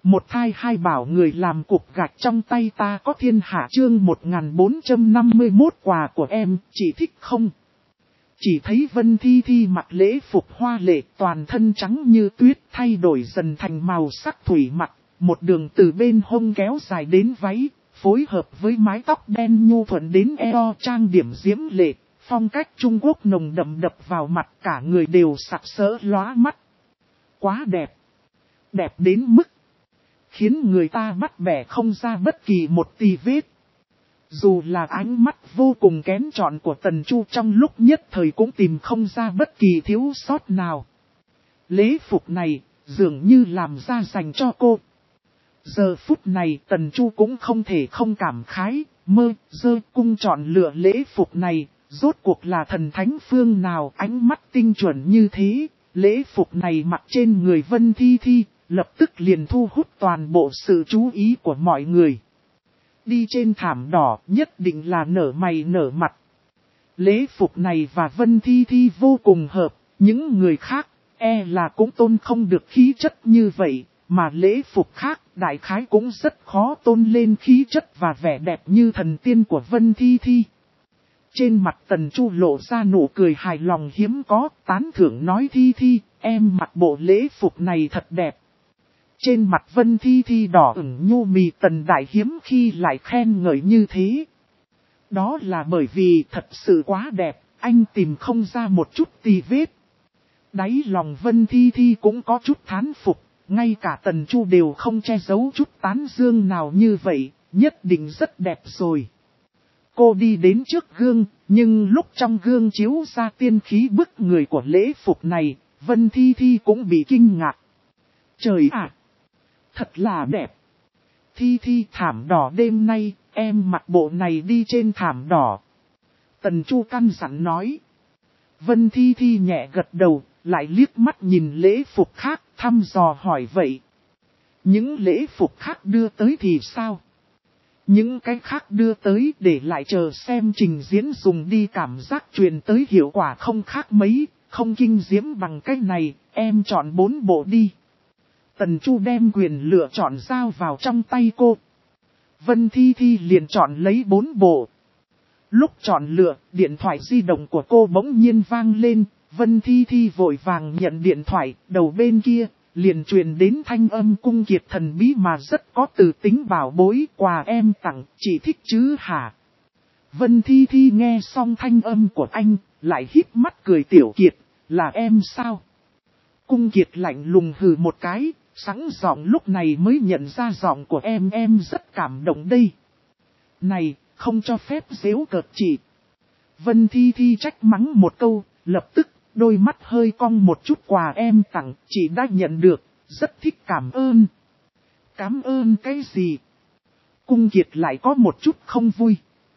Một thai hai bảo người làm cục gạch trong tay ta có thiên hạ chương 1451 quà của em, chị thích không? Chỉ thấy Vân Thi Thi mặc lễ phục hoa lệ toàn thân trắng như tuyết thay đổi dần thành màu sắc thủy mặc, một đường từ bên hông kéo dài đến váy, phối hợp với mái tóc đen nhu thuận đến eo trang điểm diễm lệ, phong cách Trung Quốc nồng đậm đập vào mặt cả người đều sặc sỡ lóa mắt. Quá đẹp! Đẹp đến mức khiến người ta bắt bẻ không ra bất kỳ một tì vết. Dù là ánh mắt vô cùng kén chọn của Tần Chu trong lúc nhất thời cũng tìm không ra bất kỳ thiếu sót nào. Lễ phục này dường như làm ra dành cho cô. Giờ phút này Tần Chu cũng không thể không cảm khái, cung chọn lựa lễ phục này, rốt cuộc là thần thánh phương nào ánh mắt tinh chuẩn như thế. Lễ phục này mặc trên người Vân Thi Thi, lập tức liền thu hút toàn bộ sự chú ý của mọi người. Đi trên thảm đỏ nhất định là nở mày nở mặt. Lễ phục này và Vân Thi Thi vô cùng hợp, những người khác là cũng tôn không được khí chất như vậy, mà lễ phục khác đại khái cũng rất khó tôn lên khí chất và vẻ đẹp như thần tiên của Vân Thi Thi. Trên mặt Tần Chu lộ ra nụ cười hài lòng hiếm có, tán thưởng nói Thi Thi, em mặc bộ lễ phục này thật đẹp. Trên mặt Vân Thi Thi đỏ ửng nhu mì Tần Đại hiếm khi lại khen ngợi như thế. Đó là bởi vì thật sự quá đẹp, anh tìm không ra một chút tì vết. Đáy lòng Vân Thi Thi cũng có chút thán phục, ngay cả Tần Chu đều không che giấu chút tán dương nào như vậy, nhất định rất đẹp rồi. Cô đi đến trước gương, nhưng lúc trong gương chiếu ra tiên khí bức người của lễ phục này, Vân Thi Thi cũng bị kinh ngạc. Trời ạ! Thật là đẹp! Thi Thi thảm đỏ đêm nay, em mặc bộ này đi trên thảm đỏ. Tần Chu căn dặn nói. Vân Thi Thi nhẹ gật đầu, lại liếc mắt nhìn lễ phục khác, thăm dò hỏi vậy. Những lễ phục khác đưa tới thì sao? Những cái khác đưa tới để lại chờ xem trình diễn dùng đi cảm giác truyền tới hiệu quả không khác mấy, không kinh diễm bằng cái này, em chọn 4 bộ đi. Tần Chu đem quyền lựa chọn giao vào trong tay cô. Vân Thi Thi liền chọn lấy 4 bộ. Lúc chọn lựa, điện thoại di động của cô bỗng nhiên vang lên, Vân Thi Thi vội vàng nhận điện thoại, đầu bên kia, liền truyền đến thanh âm cung kiệt thần bí mà rất có từ tính bảo bối, quà em tặng, chị thích chứ hả? Vân Thi Thi nghe xong thanh âm của anh, lại híp mắt cười Tiểu Kiệt, là em sao? Cung kiệt lạnh lùng hừ một cái, sẵn giọng lúc này mới nhận ra giọng của em rất cảm động đây. Này, không cho phép giễu cợt chị. Vân Thi Thi trách mắng một câu, lập tức, đôi mắt hơi cong một chút quà em tặng, chị đã nhận được, rất thích cảm ơn. Cảm ơn cái gì? Cung kiệt lại có một chút không vui.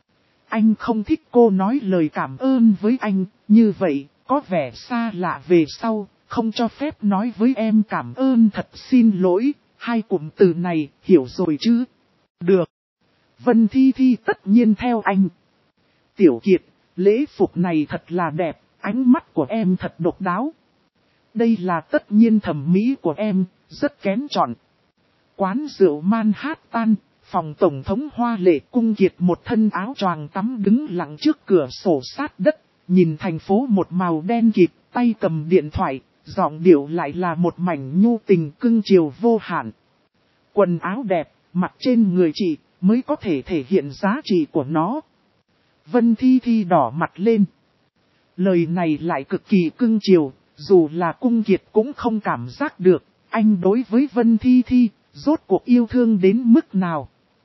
Anh không thích cô nói lời cảm ơn với anh, như vậy, có vẻ xa lạ về sau, không cho phép nói với em cảm ơn thật xin lỗi, hai cụm từ này, hiểu rồi chứ? Được. Vân Thi Thi tất nhiên theo anh. Tiểu Kiệt, lễ phục này thật là đẹp, ánh mắt của em thật độc đáo. Đây là tất nhiên thẩm mỹ của em, rất kén chọn. Quán rượu Manhattan, phòng tổng thống hoa lệ Cung Kiệt một thân áo choàng tắm đứng lặng trước cửa sổ sát đất, nhìn thành phố một màu đen kịt, tay cầm điện thoại, giọng điệu lại là một mảnh nhu tình cưng chiều vô hạn. Quần áo đẹp, mặc trên người chị, mới có thể thể hiện giá trị của nó. Vân Thi Thi đỏ mặt lên. Lời này lại cực kỳ cưng chiều, dù là Cung Kiệt cũng không cảm giác được, anh đối với Vân Thi Thi, rốt cuộc yêu thương đến mức nào.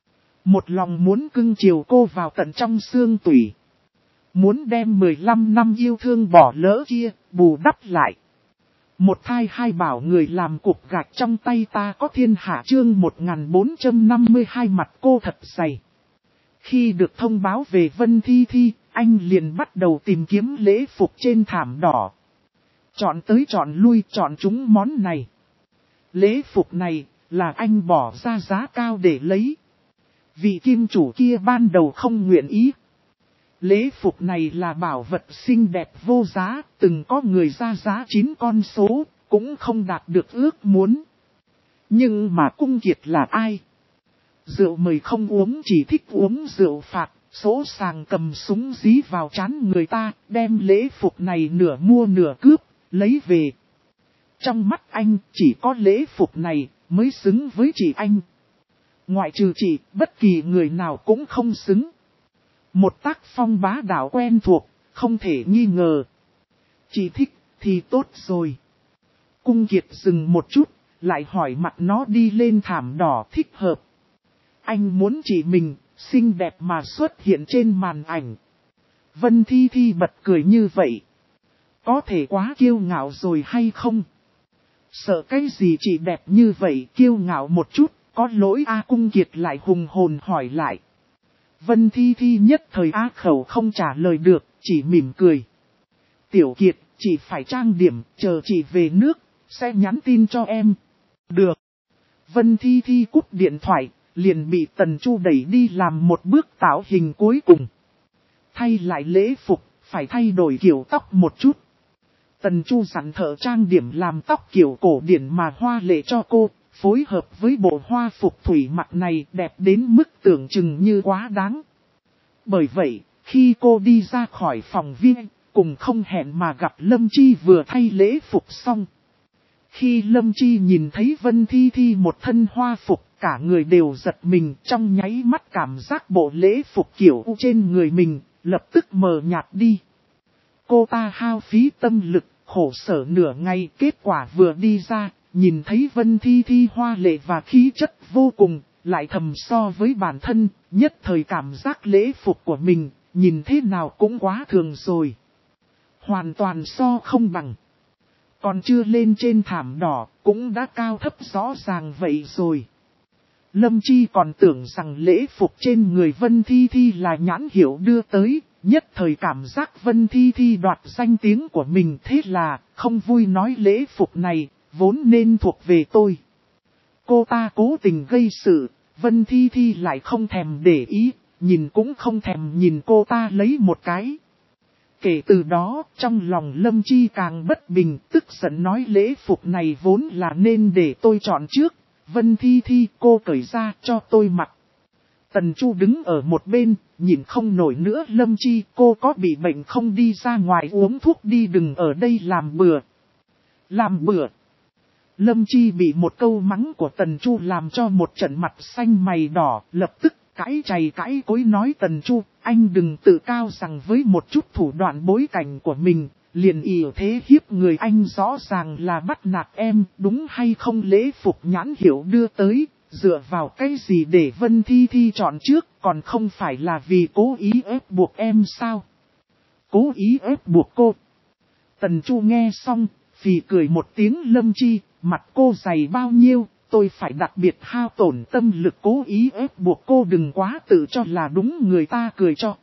Một lòng muốn cưng chiều cô vào tận trong xương tủy. Muốn đem 15 năm yêu thương bỏ lỡ kia, bù đắp lại. Một thai hai bảo người làm cục gạch trong tay ta có thiên hạ chương 1452 mặt cô thật dày. Khi được thông báo về Vân Thi Thi, anh liền bắt đầu tìm kiếm lễ phục trên thảm đỏ. Chọn tới chọn lui chọn chúng món này. Lễ phục này là anh bỏ ra giá cao để lấy. Vị kim chủ kia ban đầu không nguyện ý. Lễ phục này là bảo vật xinh đẹp vô giá, từng có người ra giá 9 con số, cũng không đạt được ước muốn. Nhưng mà Cung Kiệt là ai? Rượu mời không uống, chỉ thích uống rượu phạt, sỗ sàng cầm súng dí vào trán người ta, đem lễ phục này nửa mua nửa cướp, lấy về. Trong mắt anh, chỉ có lễ phục này mới xứng với chị anh. Ngoại trừ chị, bất kỳ người nào cũng không xứng. Một tác phong bá đạo quen thuộc, không thể nghi ngờ. Chị thích, thì tốt rồi. Cung Kiệt dừng một chút, lại hỏi mặt nó đi lên thảm đỏ thích hợp. Anh muốn chị mình, xinh đẹp mà xuất hiện trên màn ảnh. Vân Thi Thi bật cười như vậy. Có thể quá kiêu ngạo rồi hay không? Sợ cái gì chị đẹp như vậy, kiêu ngạo một chút, có lỗi a? Cung Kiệt lại hùng hồn hỏi lại. Vân Thi Thi nhất thời á khẩu không trả lời được, chỉ mỉm cười. Tiểu Kiệt, chị phải trang điểm, chờ chị về nước, sẽ nhắn tin cho em. Được. Vân Thi Thi cúp điện thoại, liền bị Tần Chu đẩy đi làm một bước tạo hình cuối cùng. Thay lại lễ phục, phải thay đổi kiểu tóc một chút. Tần Chu dặn thợ trang điểm làm tóc kiểu cổ điển mà hoa lệ cho cô, phối hợp với bộ hoa phục thủy mặc này đẹp đến mức tưởng chừng như quá đáng. Bởi vậy, khi cô đi ra khỏi phòng viên, cùng không hẹn mà gặp Lâm Chi vừa thay lễ phục xong. Khi Lâm Chi nhìn thấy Vân Thi Thi một thân hoa phục, cả người đều giật mình, trong nháy mắt cảm giác bộ lễ phục kiểu trên người mình, lập tức mờ nhạt đi. Cô ta hao phí tâm lực, khổ sở nửa ngày, kết quả vừa đi ra, nhìn thấy Vân Thi Thi hoa lệ và khí chất vô cùng, lại thầm so với bản thân, nhất thời cảm giác lễ phục của mình, nhìn thế nào cũng quá thường rồi. Hoàn toàn so không bằng. Còn chưa lên trên thảm đỏ, cũng đã cao thấp rõ ràng vậy rồi. Lâm Chi còn tưởng rằng lễ phục trên người Vân Thi Thi là nhãn hiệu đưa tới, nhất thời cảm giác Vân Thi Thi đoạt danh tiếng của mình, thế là không vui nói lễ phục này, vốn nên thuộc về tôi. Cô ta cố tình gây sự, Vân Thi Thi lại không thèm để ý, nhìn cũng không thèm nhìn cô ta lấy một cái. Kể từ đó, trong lòng Lâm Chi càng bất bình, tức giận nói lễ phục này vốn là nên để tôi chọn trước. Vân Thi Thi, cô cởi ra cho tôi mặc. Tần Chu đứng ở một bên, nhìn không nổi nữa. Lâm Chi, cô có bị bệnh không, đi ra ngoài uống thuốc đi, đừng ở đây làm bừa. Làm bừa. Lâm Chi bị một câu mắng của Tần Chu làm cho một trận mặt xanh mày đỏ, lập tức cãi chày cãi cối nói Tần Chu, anh đừng tự cao rằng với một chút thủ đoạn bối cảnh của mình, liền ỷ thế hiếp người, anh rõ ràng là bắt nạt em, đúng hay không? Lễ phục nhãn hiệu đưa tới, dựa vào cái gì để Vân Thi Thi chọn trước, còn không phải là vì cố ý ép buộc em sao? Cố ý ép buộc cô. Tần Chu nghe xong, phì cười một tiếng. Lâm Chi, mặt cô dày bao nhiêu, tôi phải đặc biệt hao tổn tâm lực cố ý ép buộc cô, đừng quá tự cho là đúng, người ta cười cho.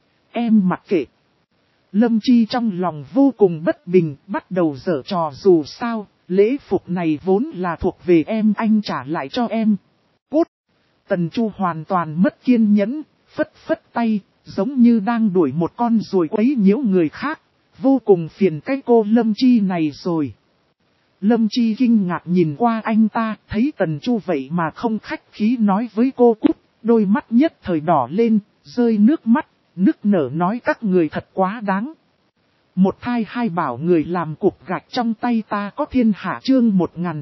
Em mặc kệ. Lâm Chi trong lòng vô cùng bất bình, bắt đầu giở trò, dù sao, lễ phục này vốn là thuộc về em, anh trả lại cho em. Cút! Tần Chu hoàn toàn mất kiên nhẫn, phất phất tay, giống như đang đuổi một con ruồi quấy nhiễu người khác, vô cùng phiền cái cô Lâm Chi này rồi. Lâm Chi kinh ngạc nhìn qua anh ta, thấy Tần Chu vậy mà không khách khí nói với cô cút, đôi mắt nhất thời đỏ lên, rơi nước mắt, nức nở nói các người thật quá đáng. Một thai hai bảo người làm cục gạch trong tay ta có thiên hạ, chương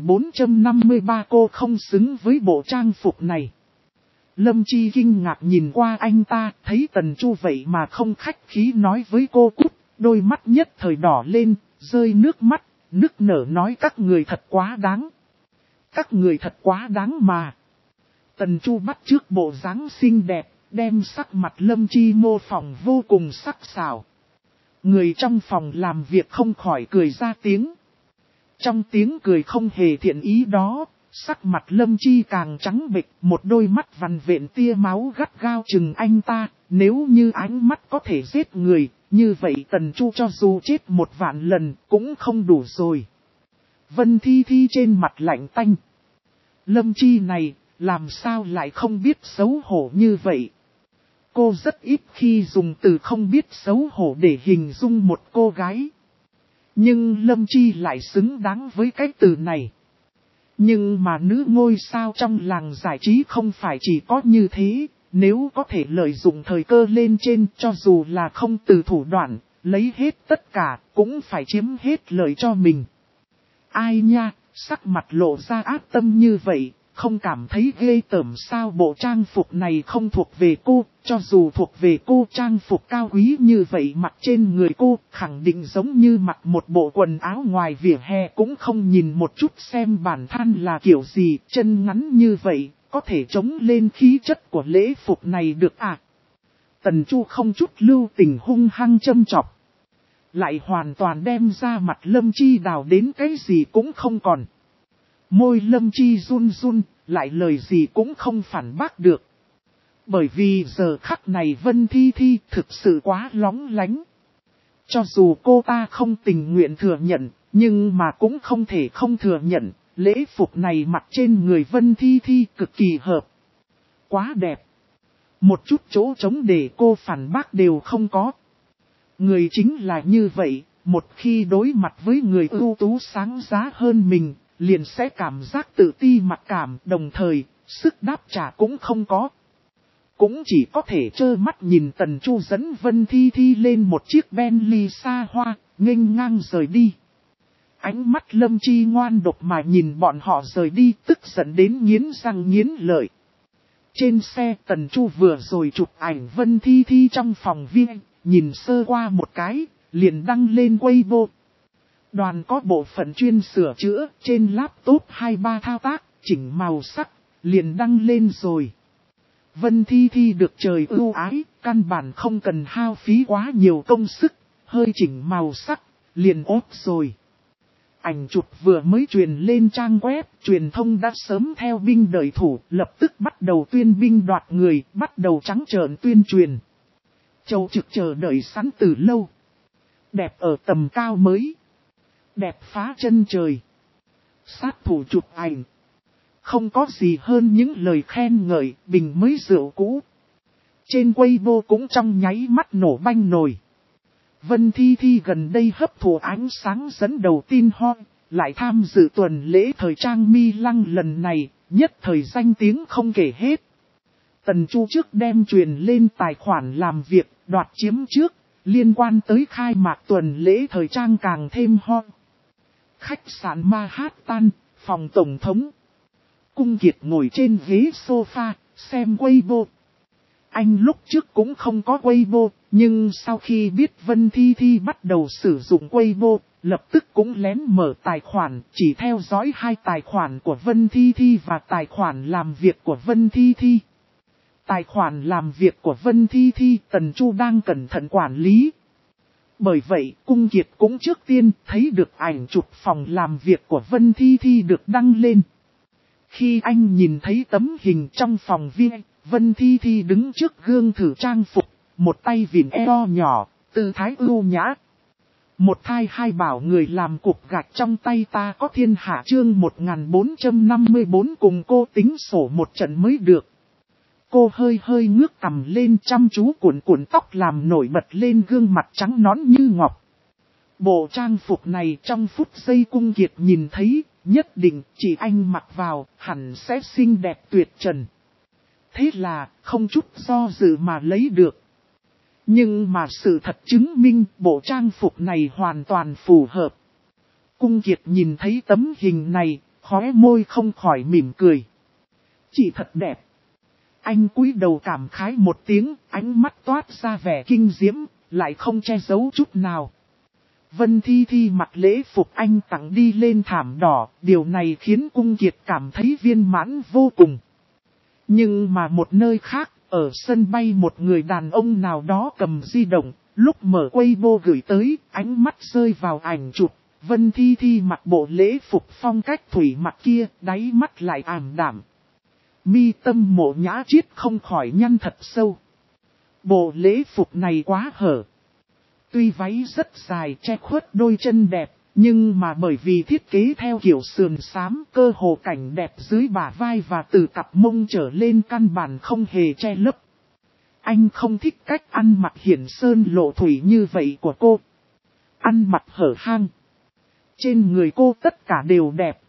1453, cô không xứng với bộ trang phục này. Lâm Chi kinh ngạc nhìn qua anh ta, thấy Tần Chu vậy mà không khách khí nói với cô cút, đôi mắt nhất thời đỏ lên, rơi nước mắt, nức nở nói các người thật quá đáng. Các người thật quá đáng mà. Tần Chu bắt chước bộ dáng xinh đẹp, đem sắc mặt Lâm Chi mô phỏng vô cùng sắc sảo. Người trong phòng làm việc không khỏi cười ra tiếng. Trong tiếng cười không hề thiện ý đó, sắc mặt Lâm Chi càng trắng bệch, một đôi mắt vằn vện tia máu gắt gao chừng anh ta. Nếu như ánh mắt có thể giết người, như vậy Tần Chu cho dù chết 1.000 lần cũng không đủ rồi. Vân Thi Thi trên mặt lạnh tanh. Lâm Chi này, làm sao lại không biết xấu hổ như vậy? Cô rất ít khi dùng từ không biết xấu hổ để hình dung một cô gái. Nhưng Lâm Chi lại xứng đáng với cái từ này. Nhưng mà nữ ngôi sao trong làng giải trí không phải chỉ có như thế, nếu có thể lợi dụng thời cơ lên trên cho dù là không từ thủ đoạn, lấy hết tất cả cũng phải chiếm hết lợi cho mình. Ai nha, sắc mặt lộ ra ác tâm như vậy, không cảm thấy ghê tởm sao? Bộ trang phục này không thuộc về cô, cho dù thuộc về cô, trang phục cao quý như vậy mặc trên người cô, khẳng định giống như mặc một bộ quần áo ngoài vỉa hè cũng không nhìn một chút xem bản thân là kiểu gì, chân ngắn như vậy, có thể chống lên khí chất của lễ phục này được à? Tần Chu không chút lưu tình hung hăng châm chọc, lại hoàn toàn đem ra mặt Lâm Chi Đào đến cái gì cũng không còn. Môi Lâm Chi run run, lại lời gì cũng không phản bác được. Bởi vì giờ khắc này Vân Thi Thi thực sự quá lóng lánh. Cho dù cô ta không tình nguyện thừa nhận, nhưng mà cũng không thể không thừa nhận, lễ phục này mặc trên người Vân Thi Thi cực kỳ hợp. Quá đẹp. Một chút chỗ trống để cô phản bác đều không có. Người chính là như vậy, một khi đối mặt với người ưu tú sáng giá hơn mình, liền sẽ cảm giác tự ti mặc cảm, đồng thời, sức đáp trả cũng không có. Cũng chỉ có thể trơ mắt nhìn Tần Chu dẫn Vân Thi Thi lên một chiếc Bentley xa hoa, nghênh ngang rời đi. Ánh mắt Lâm Chi ngoan độc mà nhìn bọn họ rời đi, tức giận đến nghiến răng nghiến lợi. Trên xe Tần Chu vừa rồi chụp ảnh Vân Thi Thi trong phòng viên, nhìn sơ qua một cái, liền đăng lên Weibo. Đoàn có bộ phận chuyên sửa chữa, trên laptop 2-3 thao tác, chỉnh màu sắc, liền đăng lên rồi. Vân Thi Thi được trời ưu ái, căn bản không cần hao phí quá nhiều công sức, hơi chỉnh màu sắc, liền ốp rồi. Ảnh chụp vừa mới truyền lên trang web, truyền thông đã sớm theo binh đợi thủ, lập tức bắt đầu tuyên binh đoạt người, bắt đầu trắng trợn tuyên truyền. Châu Trực chờ đợi sẵn từ lâu. Đẹp ở tầm cao mới. Đẹp phá chân trời. Sát thủ chụp ảnh. Không có gì hơn những lời khen ngợi, bình mới rượu cũ. Trên Weibo cũng trong nháy mắt nổ banh nồi. Vân Thi Thi gần đây hấp thụ ánh sáng dẫn đầu tin hot, lại tham dự tuần lễ thời trang Mi Lăng lần này, nhất thời danh tiếng không kể hết. Tần Chu trước đem truyền lên tài khoản làm việc, đoạt chiếm trước, liên quan tới khai mạc tuần lễ thời trang càng thêm hot. Khách sạn Manhattan, phòng tổng thống. Cung Kiệt ngồi trên ghế sofa, xem Weibo. Anh lúc trước cũng không có Weibo, nhưng sau khi biết Vân Thi Thi bắt đầu sử dụng Weibo, lập tức cũng lén mở tài khoản, chỉ theo dõi hai tài khoản của Vân Thi Thi và tài khoản làm việc của Vân Thi Thi. Tài khoản làm việc của Vân Thi Thi Tần Chu đang cẩn thận quản lý. Bởi vậy, Cung Kiệt cũng trước tiên thấy được ảnh chụp phòng làm việc của Vân Thi Thi được đăng lên. Khi anh nhìn thấy tấm hình trong phòng viên, Vân Thi Thi đứng trước gương thử trang phục, một tay vịn eo nhỏ, tư thái ưu nhã. Một thai hai bảo người làm cục gạch trong tay ta có thiên hạ chương 1454 cùng cô tính sổ một trận mới được. Cô hơi hơi ngước cằm lên chăm chú cuộn cuộn tóc làm nổi bật lên gương mặt trắng nõn như ngọc. Bộ trang phục này trong phút giây Cung Kiệt nhìn thấy, nhất định chỉ anh mặc vào hẳn sẽ xinh đẹp tuyệt trần. Thế là không chút do dự mà lấy được. Nhưng mà sự thật chứng minh bộ trang phục này hoàn toàn phù hợp. Cung Kiệt nhìn thấy tấm hình này, khóe môi không khỏi mỉm cười. Chị thật đẹp. Anh cúi đầu cảm khái một tiếng, ánh mắt toát ra vẻ kinh diễm, lại không che giấu chút nào. Vân Thi Thi mặc lễ phục anh tặng đi lên thảm đỏ, điều này khiến Cung Kiệt cảm thấy viên mãn vô cùng. Nhưng mà một nơi khác, ở sân bay một người đàn ông nào đó cầm di động, lúc mở Weibo gửi tới, ánh mắt rơi vào ảnh chụp. Vân Thi Thi mặc bộ lễ phục phong cách thủy mặc kia, đáy mắt lại ảm đạm. Mi tâm Mộ Nhã Chiết không khỏi nhăn thật sâu. Bộ lễ phục này quá hở. Tuy váy rất dài che khuất đôi chân đẹp, nhưng mà bởi vì thiết kế theo kiểu sườn xám, cơ hồ cảnh đẹp dưới bả vai và từ cặp mông trở lên căn bản không hề che lấp. Anh không thích cách ăn mặc hiển sơn lộ thủy như vậy của cô. Ăn mặc hở hang. Trên người cô tất cả đều đẹp,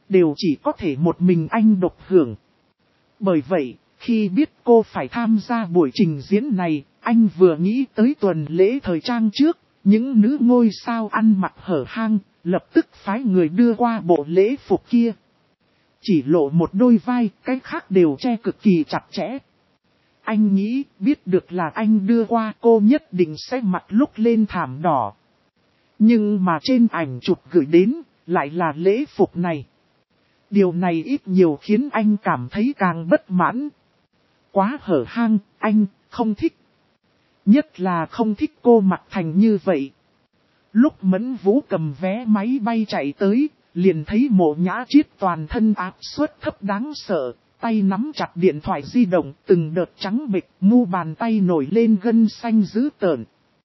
đều chỉ có thể một mình anh độc hưởng. Bởi vậy, khi biết cô phải tham gia buổi trình diễn này, anh vừa nghĩ tới tuần lễ thời trang trước, những nữ ngôi sao ăn mặc hở hang, lập tức phái người đưa qua bộ lễ phục kia. Chỉ lộ một đôi vai, cái khác đều che cực kỳ chặt chẽ. Anh nghĩ, biết được là anh đưa qua cô nhất định sẽ mặc lúc lên thảm đỏ. Nhưng mà trên ảnh chụp gửi đến, lại là lễ phục này. Điều này ít nhiều khiến anh cảm thấy càng bất mãn. Quá hở hang, anh không thích. Nhất là không thích cô mặc thành như vậy. Lúc Mẫn Vũ cầm vé máy bay chạy tới, liền thấy Mộ Nhã Chiết toàn thân áp suất thấp đáng sợ, tay nắm chặt điện thoại di động, từng đợt trắng bệch, mu bàn tay nổi lên gân xanh dữ tợn.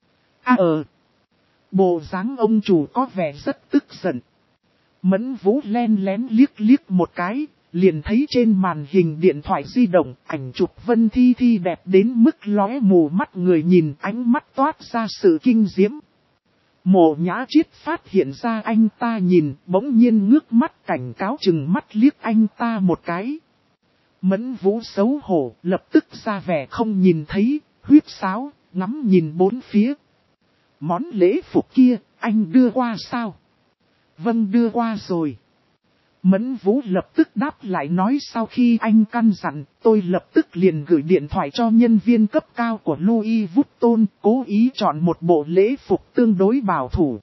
Bộ dáng ông chủ có vẻ rất tức giận. Mẫn Vũ len lén liếc một cái, liền thấy trên màn hình điện thoại di động, ảnh chụp Vân Thi Thi đẹp đến mức lóe mù mắt người nhìn, ánh mắt toát ra sự kinh diễm. Mộ Nhã Chiết phát hiện ra anh ta nhìn, bỗng nhiên ngước mắt cảnh cáo chừng mắt liếc anh ta một cái. Mẫn Vũ xấu hổ, lập tức ra vẻ không nhìn thấy, huýt sáo, ngắm nhìn bốn phía. Món lễ phục kia, anh đưa qua sao? Vâng, đưa qua rồi. Mẫn Vũ lập tức đáp lại nói, sau khi anh căn dặn, tôi lập tức liền gửi điện thoại cho nhân viên cấp cao của Louis Vuitton, cố ý chọn một bộ lễ phục tương đối bảo thủ.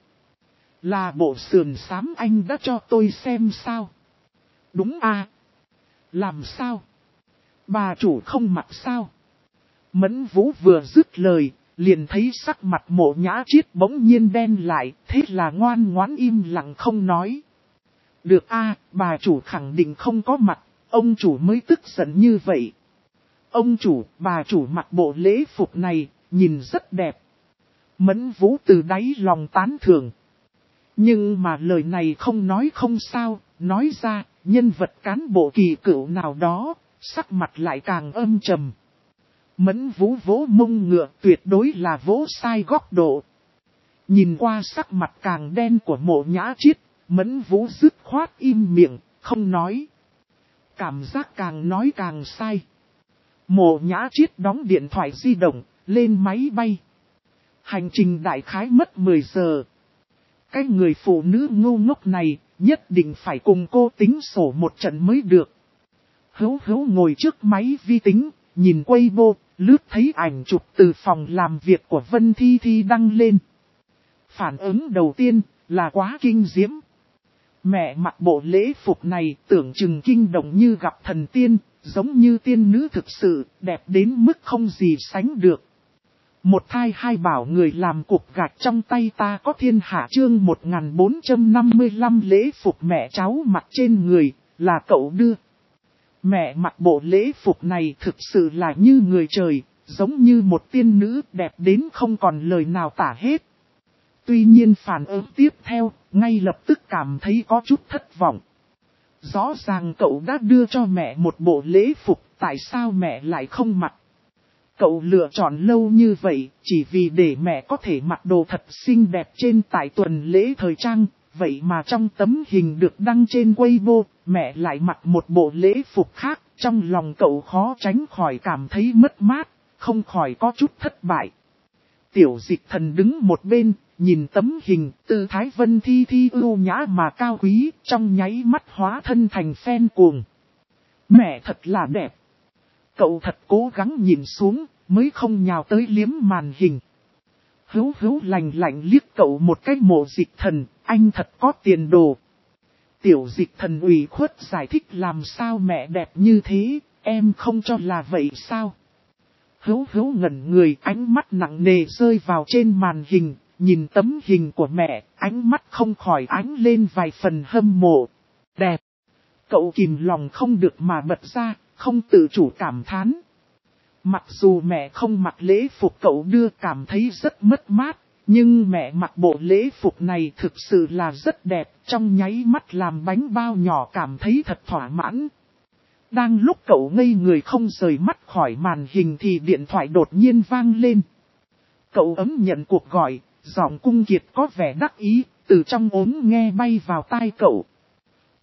Là bộ sườn xám anh đã cho tôi xem sao? Đúng à? Làm sao? Bà chủ không mặc sao? Mẫn Vũ vừa dứt lời, liền thấy sắc mặt Mộ Nhã Chiết bỗng nhiên đen lại, thế là ngoan ngoãn im lặng không nói. Được a, bà chủ khẳng định không có mặt, ông chủ mới tức giận như vậy. Ông chủ, bà chủ mặc bộ lễ phục này, nhìn rất đẹp. Mẫn Vũ từ đáy lòng tán thưởng. Nhưng mà lời này không nói không sao, nói ra, nhân vật cán bộ kỳ cựu nào đó, sắc mặt lại càng âm trầm. Mẫn Vũ vỗ mông ngựa, tuyệt đối là vỗ sai góc độ. Nhìn qua sắc mặt càng đen của Mộ Nhã Chiết, Mẫn Vũ dứt khoát im miệng, không nói. Cảm giác càng nói càng sai. Mộ Nhã Chiết đóng điện thoại di động, lên máy bay. Hành trình đại khái mất 10 giờ. Cái người phụ nữ ngu ngốc này, nhất định phải cùng cô tính sổ một trận mới được. Hữu ngồi trước máy vi tính, nhìn Weibo, lướt thấy ảnh chụp từ phòng làm việc của Vân Thi Thi đăng lên. Phản ứng đầu tiên là quá kinh diễm. Mẹ mặc bộ lễ phục này tưởng chừng kinh động như gặp thần tiên, giống như tiên nữ thực sự, đẹp đến mức không gì sánh được. Một thai hai bảo người làm cục gạch trong tay ta có thiên hạ chương 1455 lễ phục mẹ cháu mặc trên người, là cậu đưa. Mẹ mặc bộ lễ phục này thực sự là như người trời, giống như một tiên nữ đẹp đến không còn lời nào tả hết. Tuy nhiên phản ứng tiếp theo, ngay lập tức cảm thấy có chút thất vọng. Rõ ràng cậu đã đưa cho mẹ một bộ lễ phục, tại sao mẹ lại không mặc? Cậu lựa chọn lâu như vậy, chỉ vì để mẹ có thể mặc đồ thật xinh đẹp trên tại tuần lễ thời trang, vậy mà trong tấm hình được đăng trên Weibo, mẹ lại mặc một bộ lễ phục khác, trong lòng cậu khó tránh khỏi cảm thấy mất mát, không khỏi có chút thất bại. Tiểu Dịch Thần đứng một bên, nhìn tấm hình, tư thái Vân Thi Thi ưu nhã mà cao quý, trong nháy mắt hóa thân thành fan cuồng. Mẹ thật là đẹp. Cậu thật cố gắng nhìn xuống, mới không nhào tới liếm màn hình. Hữu lạnh lạnh liếc cậu một cái. Mộ Dịch Thần, anh thật có tiền đồ. Tiểu Dịch Thần ủy khuất giải thích, làm sao mẹ đẹp như thế, em không cho là vậy sao? Hữu ngẩn người, ánh mắt nặng nề rơi vào trên màn hình, nhìn tấm hình của mẹ, ánh mắt không khỏi ánh lên vài phần hâm mộ. Đẹp. Cậu kìm lòng không được mà bật ra, không tự chủ cảm thán. Mặc dù mẹ không mặc lễ phục cậu đưa cảm thấy rất mất mát, nhưng mẹ mặc bộ lễ phục này thực sự là rất đẹp, trong nháy mắt làm bánh bao nhỏ cảm thấy thật thỏa mãn. Đang lúc cậu ngây người không rời mắt khỏi màn hình thì điện thoại đột nhiên vang lên. Cậu ấm nhận cuộc gọi, giọng Cung Kiệt có vẻ đắc ý, từ trong ốm nghe bay vào tai cậu.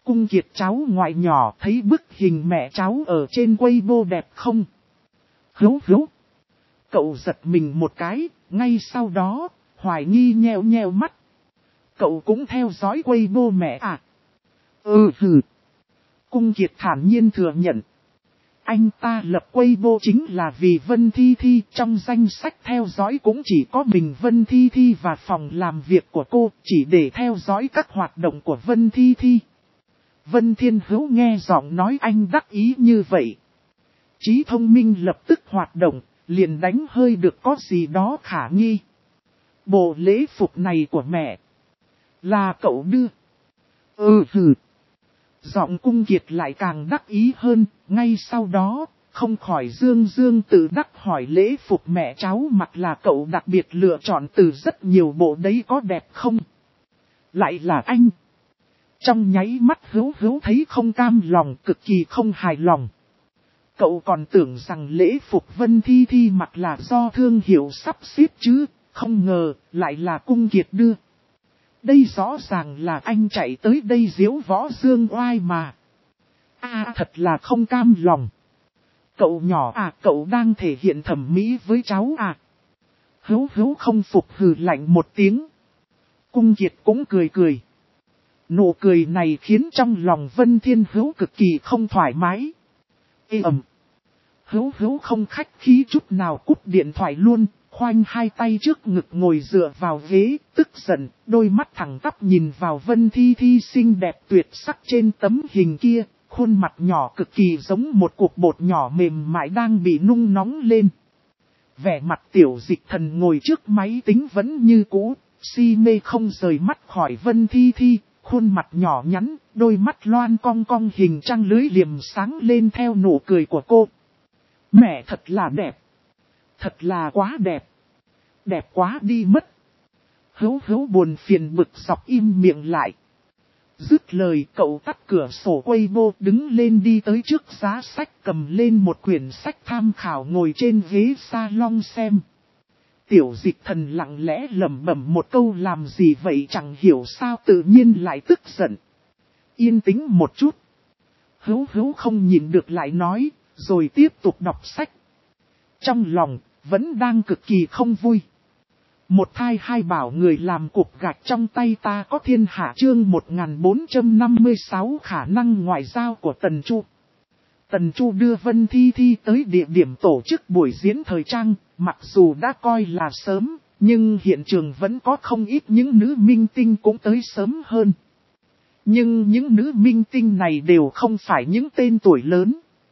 Cung Kiệt cháu ngoại nhỏ thấy bức hình mẹ cháu ở trên Weibo đẹp không? Hữu hữu. Cậu giật mình một cái, ngay sau đó, hoài nghi nheo nheo mắt. Cậu cũng theo dõi Weibo mẹ à? Hừ. Cung Kiệt thản nhiên thừa nhận. Anh ta lập Weibo chính là vì Vân Thi Thi, trong danh sách theo dõi cũng chỉ có mình Vân Thi Thi và phòng làm việc của cô, chỉ để theo dõi các hoạt động của Vân Thi Thi. Vân Thiên Hữu nghe giọng nói anh đắc ý như vậy. Trí thông minh lập tức hoạt động, liền đánh hơi được có gì đó khả nghi. Bộ lễ phục này của mẹ, là cậu đưa? Hừ. Giọng Cung Kiệt lại càng đắc ý hơn, ngay sau đó, không khỏi dương tự đắc hỏi lễ phục mẹ cháu mặc là cậu đặc biệt lựa chọn từ rất nhiều bộ đấy có đẹp không? Lại là anh. Trong nháy mắt Hữu thấy không cam lòng, cực kỳ không hài lòng. Cậu còn tưởng rằng lễ phục Vân Thi Thi mặc là do thương hiệu sắp xếp chứ, không ngờ lại là Cung Kiệt đưa. Đây rõ ràng là anh chạy tới đây diễu võ dương oai mà. Thật là không cam lòng. Cậu nhỏ à, cậu đang thể hiện thẩm mỹ với cháu à? Hữu không phục hừ lạnh một tiếng. Cung Kiệt cũng cười. Nụ cười này khiến trong lòng Vân Thiên Hữu cực kỳ không thoải mái. Hữu không khách khí chút nào cúp điện thoại luôn, khoanh hai tay trước ngực ngồi dựa vào ghế, tức giận, đôi mắt thẳng tắp nhìn vào Vân Thi Thi xinh đẹp tuyệt sắc trên tấm hình kia, khuôn mặt nhỏ cực kỳ giống một cục bột nhỏ mềm mại đang bị nung nóng lên. Vẻ mặt Tiểu Dịch Thần ngồi trước máy tính vẫn như cũ, si mê không rời mắt khỏi Vân Thi Thi, khuôn mặt nhỏ nhắn, đôi mắt loan cong cong hình trăng lưới liềm sáng lên theo nụ cười của cô. Mẹ thật là đẹp. Thật là quá đẹp. Đẹp quá đi mất. Hữu buồn phiền bực dọc im miệng lại. Dứt lời cậu tắt cửa sổ Weibo đứng lên đi tới trước giá sách cầm lên một quyển sách tham khảo ngồi trên ghế salon xem. Tiểu Dịch Thần lặng lẽ lẩm bẩm một câu làm gì vậy chẳng hiểu sao tự nhiên lại tức giận. Yên tĩnh một chút. Hữu không nhìn được lại nói, rồi tiếp tục đọc sách. Trong lòng, vẫn đang cực kỳ không vui. Một thai hai bảo người làm cục gạch trong tay ta có thiên hạ chương 1456 khả năng ngoại giao của Tần Chu. Tần Chu đưa Vân Thi Thi tới địa điểm tổ chức buổi diễn thời trang, mặc dù đã coi là sớm, nhưng hiện trường vẫn có không ít những nữ minh tinh cũng tới sớm hơn. Nhưng những nữ minh tinh này đều không phải những tên tuổi lớn.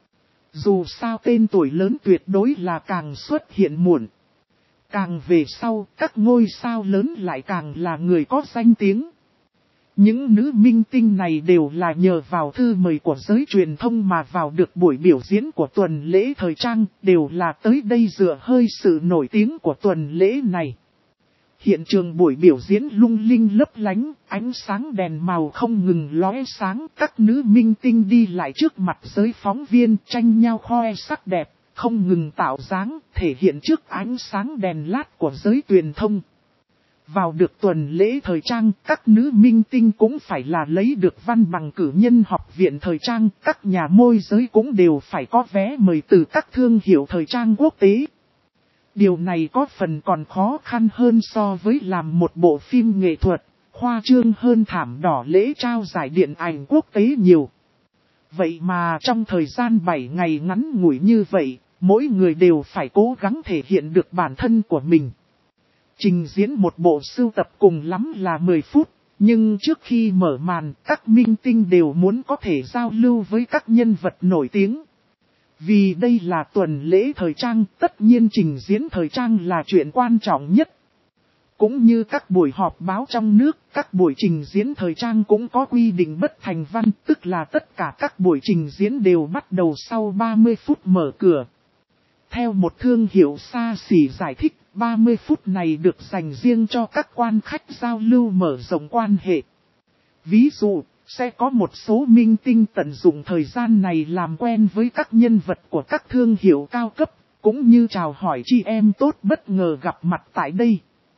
Dù sao tên tuổi lớn tuyệt đối là càng xuất hiện muộn. Càng về sau, các ngôi sao lớn lại càng là người có danh tiếng. Những nữ minh tinh này đều là nhờ vào thư mời của giới truyền thông mà vào được buổi biểu diễn của tuần lễ thời trang, đều là tới đây dựa hơi sự nổi tiếng của tuần lễ này. Hiện trường buổi biểu diễn lung linh lấp lánh, ánh sáng đèn màu không ngừng lóe sáng, các nữ minh tinh đi lại trước mặt giới phóng viên tranh nhau khoe sắc đẹp, không ngừng tạo dáng, thể hiện trước ánh sáng đèn lát của giới truyền thông. Vào được tuần lễ thời trang, các nữ minh tinh cũng phải là lấy được văn bằng cử nhân học viện thời trang, các nhà môi giới cũng đều phải có vé mời từ các thương hiệu thời trang quốc tế. Điều này có phần còn khó khăn hơn so với làm một bộ phim nghệ thuật, khoa trương hơn thảm đỏ lễ trao giải điện ảnh quốc tế nhiều. Vậy mà trong thời gian 7 ngày ngắn ngủi như vậy, mỗi người đều phải cố gắng thể hiện được bản thân của mình. Trình diễn một bộ sưu tập cùng lắm là 10 phút, nhưng trước khi mở màn, các minh tinh đều muốn có thể giao lưu với các nhân vật nổi tiếng. Vì đây là tuần lễ thời trang, tất nhiên trình diễn thời trang là chuyện quan trọng nhất. Cũng như các buổi họp báo trong nước, các buổi trình diễn thời trang cũng có quy định bất thành văn, tức là tất cả các buổi trình diễn đều bắt đầu sau 30 phút mở cửa. Theo một thương hiệu xa xỉ giải thích, 30 phút này được dành riêng cho các quan khách giao lưu mở rộng quan hệ. Ví dụ, sẽ có một số minh tinh tận dụng thời gian này làm quen với các nhân vật của các thương hiệu cao cấp, cũng như chào hỏi chị em tốt bất ngờ gặp mặt tại đây.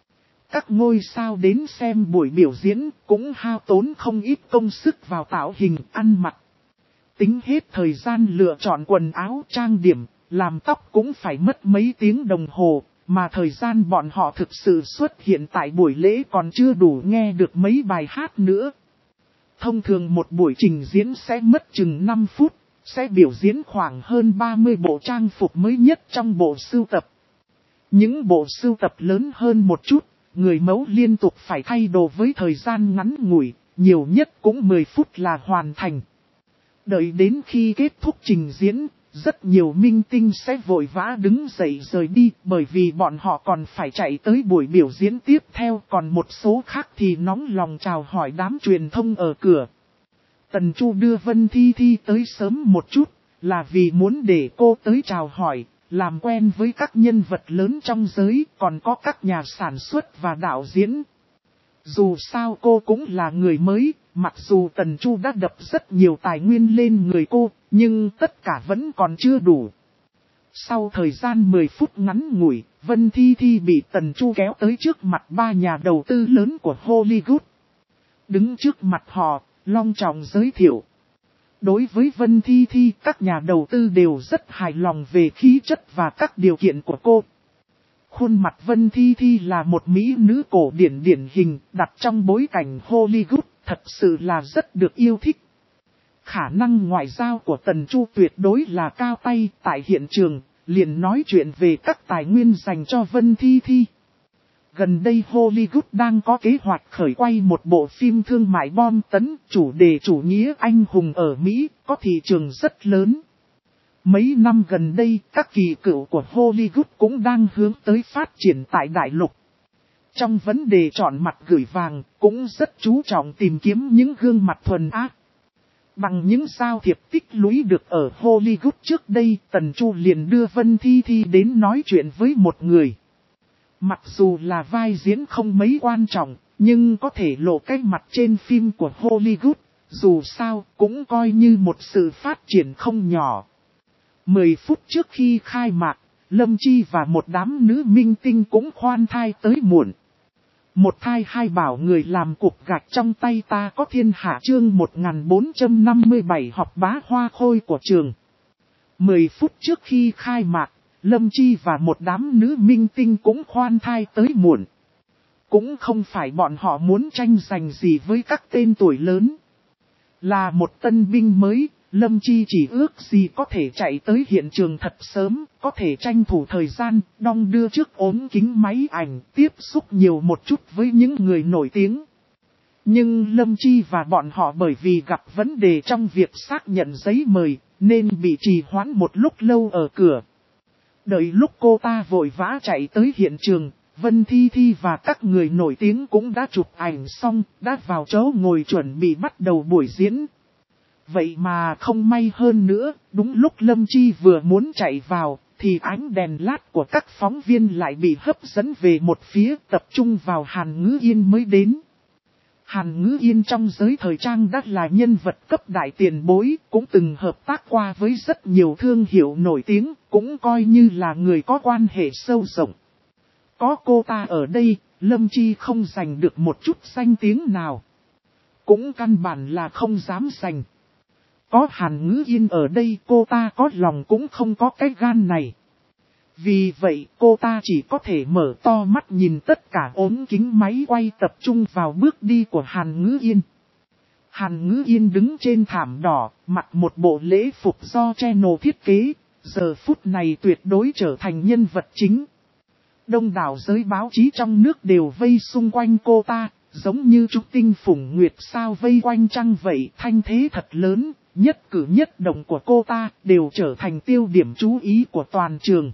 Các ngôi sao đến xem buổi biểu diễn cũng hao tốn không ít công sức vào tạo hình ăn mặc. Tính hết thời gian lựa chọn quần áo trang điểm, làm tóc cũng phải mất mấy tiếng đồng hồ, mà thời gian bọn họ thực sự xuất hiện tại buổi lễ còn chưa đủ nghe được mấy bài hát nữa. Thông thường một buổi trình diễn sẽ mất chừng 5 phút, sẽ biểu diễn khoảng hơn 30 bộ trang phục mới nhất trong bộ sưu tập. Những bộ sưu tập lớn hơn một chút, người mẫu liên tục phải thay đồ với thời gian ngắn ngủi, nhiều nhất cũng 10 phút là hoàn thành. Đợi đến khi kết thúc trình diễn, rất nhiều minh tinh sẽ vội vã đứng dậy rời đi bởi vì bọn họ còn phải chạy tới buổi biểu diễn tiếp theo, còn một số khác thì nóng lòng chào hỏi đám truyền thông ở cửa. Tần Chu đưa Vân Thi Thi tới sớm một chút, là vì muốn để cô tới chào hỏi, làm quen với các nhân vật lớn trong giới, còn có các nhà sản xuất và đạo diễn. Dù sao cô cũng là người mới, mặc dù Tần Chu đã đập rất nhiều tài nguyên lên người cô, nhưng tất cả vẫn còn chưa đủ. Sau thời gian 10 phút ngắn ngủi, Vân Thi Thi bị Tần Chu kéo tới trước mặt 3 nhà đầu tư lớn của Hollywood. Đứng trước mặt họ, long trọng giới thiệu. Đối với Vân Thi Thi, các nhà đầu tư đều rất hài lòng về khí chất và các điều kiện của cô. Khuôn mặt Vân Thi Thi là một mỹ nữ cổ điển điển hình, đặt trong bối cảnh Hollywood, thật sự là rất được yêu thích. Khả năng ngoại giao của Tần Chu tuyệt đối là cao tay, tại hiện trường, liền nói chuyện về các tài nguyên dành cho Vân Thi Thi. Gần đây Hollywood đang có kế hoạch khởi quay một bộ phim thương mại bom tấn, chủ đề chủ nghĩa anh hùng ở Mỹ, có thị trường rất lớn. Mấy năm gần đây, các kỳ cựu của Hollywood cũng đang hướng tới phát triển tại đại lục. Trong vấn đề chọn mặt gửi vàng, cũng rất chú trọng tìm kiếm những gương mặt thuần ác. Bằng những giao thiệp tích lũy được ở Hollywood trước đây, Tần Chu liền đưa Vân Thi Thi đến nói chuyện với một người. Mặc dù là vai diễn không mấy quan trọng, nhưng có thể lộ cái mặt trên phim của Hollywood, dù sao cũng coi như một sự phát triển không nhỏ. 10 phút trước khi khai mạc, Lâm Chi và một đám nữ minh tinh cũng khoan thai tới muộn. Một thai hai bảo người làm cục gạch trong tay ta có thiên hạ chương 1457 họp bá hoa khôi của trường. 10 phút trước khi khai mạc, Lâm Chi và một đám nữ minh tinh cũng khoan thai tới muộn. Cũng không phải bọn họ muốn tranh giành gì với các tên tuổi lớn. Là một tân binh mới, Lâm Chi chỉ ước gì có thể chạy tới hiện trường thật sớm, có thể tranh thủ thời gian, đong đưa trước ốm kính máy ảnh, tiếp xúc nhiều một chút với những người nổi tiếng. Nhưng Lâm Chi và bọn họ bởi vì gặp vấn đề trong việc xác nhận giấy mời, nên bị trì hoãn một lúc lâu ở cửa. Đợi lúc cô ta vội vã chạy tới hiện trường, Vân Thi Thi và các người nổi tiếng cũng đã chụp ảnh xong, đã vào chỗ ngồi chuẩn bị bắt đầu buổi diễn. Vậy mà không may hơn nữa, đúng lúc Lâm Chi vừa muốn chạy vào, thì ánh đèn lát của các phóng viên lại bị hấp dẫn về một phía, tập trung vào Hàn Ngữ Yên mới đến. Hàn Ngữ Yên trong giới thời trang đã là nhân vật cấp đại tiền bối, cũng từng hợp tác qua với rất nhiều thương hiệu nổi tiếng, cũng coi như là người có quan hệ sâu rộng. Có cô ta ở đây, Lâm Chi không giành được một chút danh tiếng nào. Cũng căn bản là không dám giành. Có Hàn Ngữ Yên ở đây, cô ta có lòng cũng không có cái gan này. Vì vậy cô ta chỉ có thể mở to mắt nhìn tất cả ốm kính máy quay tập trung vào bước đi của Hàn Ngữ Yên. Hàn Ngữ Yên đứng trên thảm đỏ, mặc một bộ lễ phục do Channel thiết kế, giờ phút này tuyệt đối trở thành nhân vật chính. Đông đảo giới báo chí trong nước đều vây xung quanh cô ta, giống như trúc tinh phủng nguyệt sao vây quanh trăng vậy, thanh thế thật lớn, nhất cử nhất động của cô ta đều trở thành tiêu điểm chú ý của toàn trường.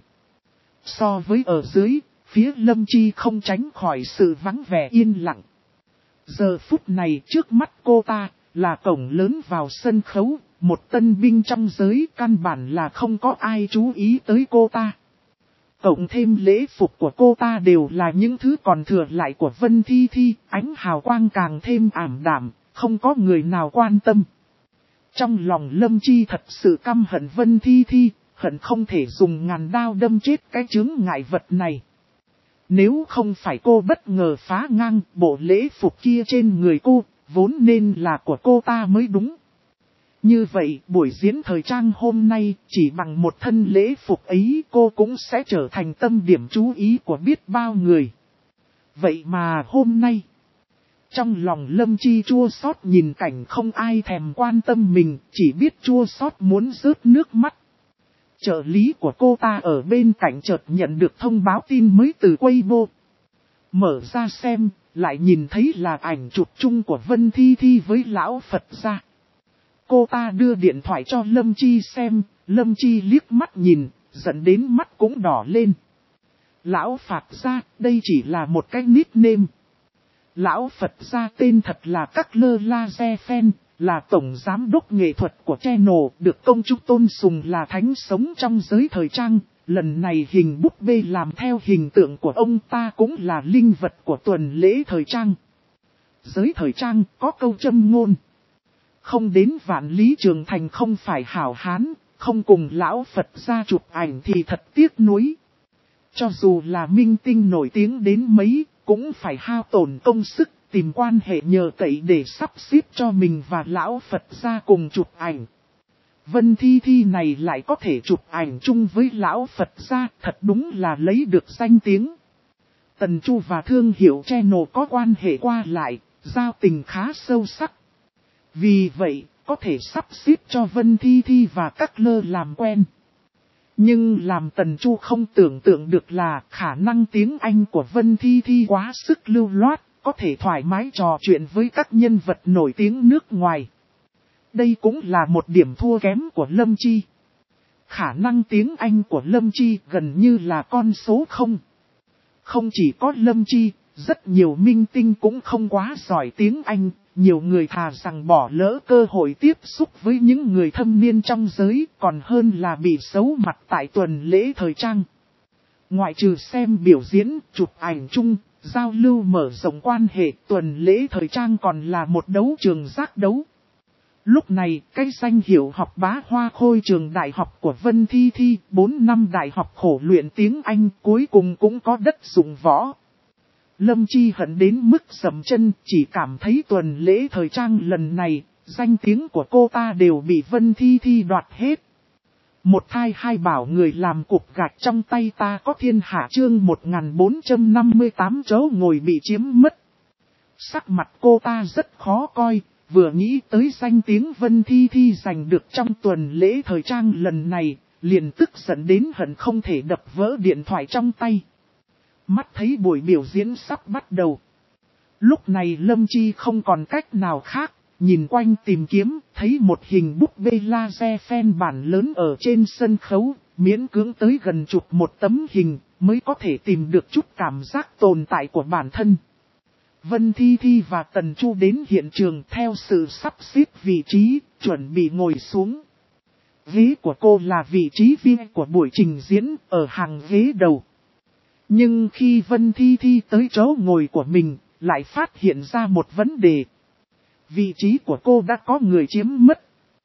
So với ở dưới, phía Lâm Chi không tránh khỏi sự vắng vẻ yên lặng. Giờ phút này trước mắt cô ta là cổng lớn vào sân khấu, một tân binh trong giới căn bản là không có ai chú ý tới cô ta. Cộng thêm lễ phục của cô ta đều là những thứ còn thừa lại của Vân Thi Thi, ánh hào quang càng thêm ảm đạm, không có người nào quan tâm. Trong lòng Lâm Chi thật sự căm hận Vân Thi Thi, hận không thể dùng ngàn đao đâm chết cái chướng ngại vật này. Nếu không phải cô bất ngờ phá ngang bộ lễ phục kia trên người cô, vốn nên là của cô ta mới đúng. Như vậy buổi diễn thời trang hôm nay chỉ bằng một thân lễ phục ấy cô cũng sẽ trở thành tâm điểm chú ý của biết bao người. Vậy mà hôm nay, trong lòng Lâm Chi chua xót nhìn cảnh không ai thèm quan tâm mình, chỉ biết chua xót muốn rớt nước mắt. Trợ lý của cô ta ở bên cạnh chợt nhận được thông báo tin mới từ Weibo. Mở ra xem, lại nhìn thấy là ảnh chụp chung của Vân Thi Thi với lão Phật gia. Cô ta đưa điện thoại cho Lâm Chi xem, Lâm Chi liếc mắt nhìn, giận đến mắt cũng đỏ lên. Lão Phật gia, đây chỉ là một cái nickname. Lão Phật gia tên thật là Các Lơ La Ge Phen, là tổng giám đốc nghệ thuật của channel, được công chúng tôn sùng là thánh sống trong giới thời trang. Lần này hình búp bê làm theo hình tượng của ông ta cũng là linh vật của tuần lễ thời trang. Giới thời trang có câu châm ngôn: không đến vạn lý trường thành không phải hảo hán, không cùng lão Phật gia chụp ảnh thì thật tiếc nuối. Cho dù là minh tinh nổi tiếng đến mấy, cũng phải hao tổn công sức, tìm quan hệ nhờ cậy để sắp xếp cho mình và lão Phật gia cùng chụp ảnh. Vân Thi Thi này lại có thể chụp ảnh chung với lão Phật gia, thật đúng là lấy được danh tiếng. Tần Chu và thương hiệu channel có quan hệ qua lại, giao tình khá sâu sắc. Vì vậy, có thể sắp xếp cho Vân Thi Thi và Các Lơ làm quen. Nhưng làm Tần Chu không tưởng tượng được là khả năng tiếng Anh của Vân Thi Thi quá sức lưu loát, có thể thoải mái trò chuyện với các nhân vật nổi tiếng nước ngoài. Đây cũng là một điểm thua kém của Lâm Chi. Khả năng tiếng Anh của Lâm Chi gần như là con số 0. Không chỉ có Lâm Chi, rất nhiều minh tinh cũng không quá giỏi tiếng Anh. Nhiều người thà rằng bỏ lỡ cơ hội tiếp xúc với những người thâm niên trong giới, còn hơn là bị xấu mặt tại tuần lễ thời trang. Ngoại trừ xem biểu diễn, chụp ảnh chung, giao lưu mở rộng quan hệ, tuần lễ thời trang còn là một đấu trường giác đấu. Lúc này, cái danh hiệu học bá hoa khôi trường đại học của Vân Thi Thi, 4 năm đại học khổ luyện tiếng Anh cuối cùng cũng có đất dụng võ. Lâm Chi hận đến mức sầm chân, chỉ cảm thấy tuần lễ thời trang lần này, danh tiếng của cô ta đều bị Vân Thi Thi đoạt hết. Một thai hai bảo người làm cục gạch trong tay ta có thiên hạ chương 1458 chỗ ngồi bị chiếm mất. Sắc mặt cô ta rất khó coi, vừa nghĩ tới danh tiếng Vân Thi Thi giành được trong tuần lễ thời trang lần này, liền tức giận đến hận không thể đập vỡ điện thoại trong tay. Mắt thấy buổi biểu diễn sắp bắt đầu. Lúc này Lâm Chi không còn cách nào khác, nhìn quanh tìm kiếm, thấy một hình búp bê laser phen bản lớn ở trên sân khấu, miễn cưỡng tới gần chụp một tấm hình, mới có thể tìm được chút cảm giác tồn tại của bản thân. Vân Thi Thi và Tần Chu đến hiện trường theo sự sắp xếp vị trí, chuẩn bị ngồi xuống. Ghế của cô là vị trí VIP của buổi trình diễn, ở hàng ghế đầu. Nhưng khi Vân Thi Thi tới chỗ ngồi của mình, lại phát hiện ra một vấn đề. Vị trí của cô đã có người chiếm mất.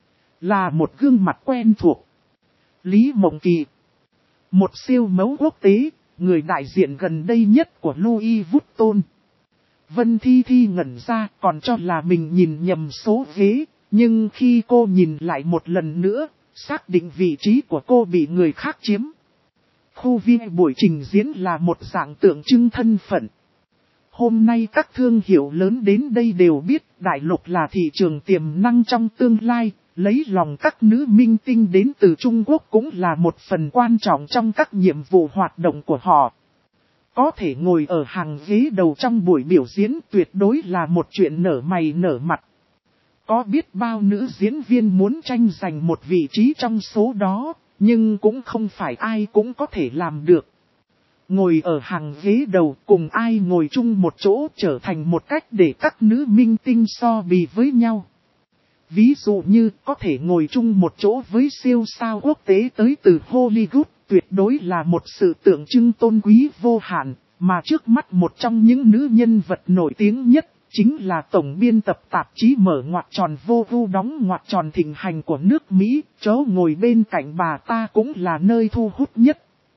Là một gương mặt quen thuộc. Lý Mộng Kỳ. Một siêu mẫu quốc tế, người đại diện gần đây nhất của Louis Vuitton. Vân Thi Thi ngẩn ra còn cho là mình nhìn nhầm số ghế, nhưng khi cô nhìn lại một lần nữa, xác định vị trí của cô bị người khác chiếm. Khu VIP buổi trình diễn là một dạng tượng trưng thân phận. Hôm nay các thương hiệu lớn đến đây đều biết đại lục là thị trường tiềm năng trong tương lai, lấy lòng các nữ minh tinh đến từ Trung Quốc cũng là một phần quan trọng trong các nhiệm vụ hoạt động của họ. Có thể ngồi ở hàng ghế đầu trong buổi biểu diễn tuyệt đối là một chuyện nở mày nở mặt. Có biết bao nữ diễn viên muốn tranh giành một vị trí trong số đó, nhưng cũng không phải ai cũng có thể làm được. Ngồi ở hàng ghế đầu cùng ai ngồi chung một chỗ trở thành một cách để các nữ minh tinh so bì với nhau. Ví dụ như có thể ngồi chung một chỗ với siêu sao quốc tế tới từ Hollywood, tuyệt đối là một sự tượng trưng tôn quý vô hạn, mà trước mắt một trong những nữ nhân vật nổi tiếng nhất, chính là tổng biên tập tạp chí mở ngoặc tròn Vogue đóng ngoặc tròn thịnh hành của nước Mỹ, chỗ ngồi bên cạnh bà ta cũng là nơi thu hút nhất.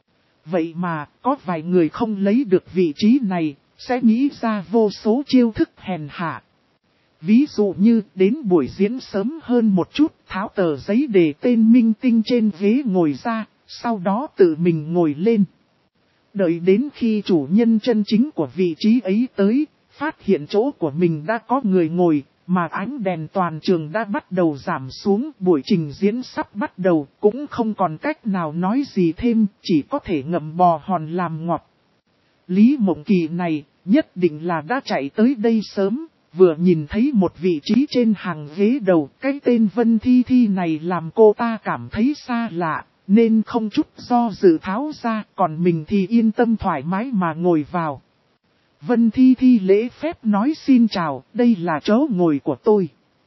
Vậy mà, có vài người không lấy được vị trí này, sẽ nghĩ ra vô số chiêu thức hèn hạ. Ví dụ như, đến buổi diễn sớm hơn một chút, tháo tờ giấy để tên minh tinh trên ghế ngồi ra, sau đó tự mình ngồi lên. Đợi đến khi chủ nhân chân chính của vị trí ấy tới, phát hiện chỗ của mình đã có người ngồi, mà ánh đèn toàn trường đã bắt đầu giảm xuống, buổi trình diễn sắp bắt đầu, cũng không còn cách nào nói gì thêm, chỉ có thể ngậm bò hòn làm ngọt. Lý Mộng Kỳ này, nhất định là đã chạy tới đây sớm, vừa nhìn thấy một vị trí trên hàng ghế đầu, cái tên Vân Thi Thi này làm cô ta cảm thấy xa lạ, nên không chút do dự tháo ra, còn mình thì yên tâm thoải mái mà ngồi vào. Vân Thi Thi lễ phép nói xin chào, đây là chỗ ngồi của tôi.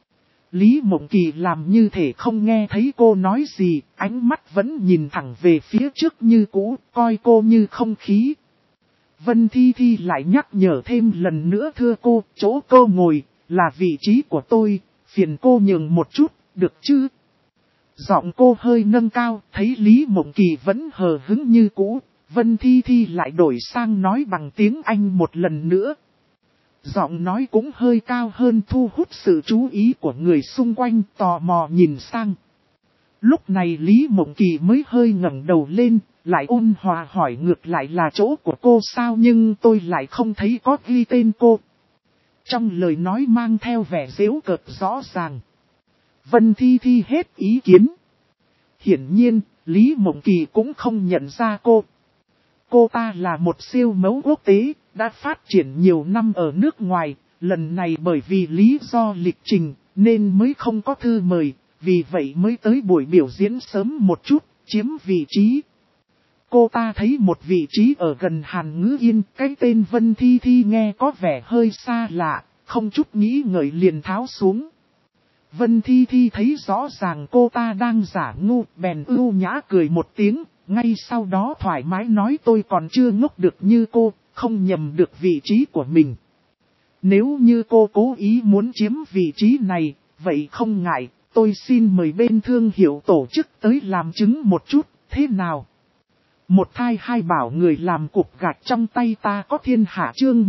Lý Mộng Kỳ làm như thể không nghe thấy cô nói gì, ánh mắt vẫn nhìn thẳng về phía trước như cũ, coi cô như không khí. Vân Thi Thi lại nhắc nhở thêm lần nữa thưa cô, chỗ cô ngồi, là vị trí của tôi, phiền cô nhường một chút, được chứ? Giọng cô hơi nâng cao, thấy Lý Mộng Kỳ vẫn hờ hững như cũ, Vân Thi Thi lại đổi sang nói bằng tiếng Anh một lần nữa. Giọng nói cũng hơi cao hơn thu hút sự chú ý của người xung quanh tò mò nhìn sang. Lúc này Lý Mộng Kỳ mới hơi ngẩng đầu lên, lại ôn hòa hỏi ngược lại là chỗ của cô sao nhưng tôi lại không thấy có ghi tên cô. Trong lời nói mang theo vẻ giễu cợt rõ ràng. Vân Thi Thi hết ý kiến. Hiển nhiên, Lý Mộng Kỳ cũng không nhận ra cô. Cô ta là một siêu mẫu quốc tế, đã phát triển nhiều năm ở nước ngoài, lần này bởi vì lý do lịch trình, nên mới không có thư mời, vì vậy mới tới buổi biểu diễn sớm một chút, chiếm vị trí. Cô ta thấy một vị trí ở gần Hàn Ngữ Yên, cái tên Vân Thi Thi nghe có vẻ hơi xa lạ, không chút nghĩ ngợi liền tháo xuống. Vân Thi Thi thấy rõ ràng cô ta đang giả ngu, bèn ưu nhã cười một tiếng, ngay sau đó thoải mái nói tôi còn chưa ngốc được như cô, không nhầm được vị trí của mình. Nếu như cô cố ý muốn chiếm vị trí này, vậy không ngại, tôi xin mời bên thương hiệu tổ chức tới làm chứng một chút, thế nào? Một thai hai bảo người làm cục gạch trong tay ta có thiên hạ chương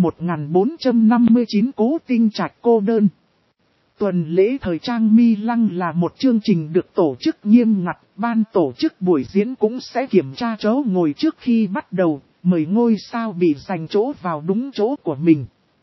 1459 Cố Tinh Trạch cô đơn. Tuần lễ thời trang Mi Lăng là một chương trình được tổ chức nghiêm ngặt, ban tổ chức buổi diễn cũng sẽ kiểm tra chỗ ngồi trước khi bắt đầu, mời ngôi sao bị giành chỗ vào đúng chỗ của mình.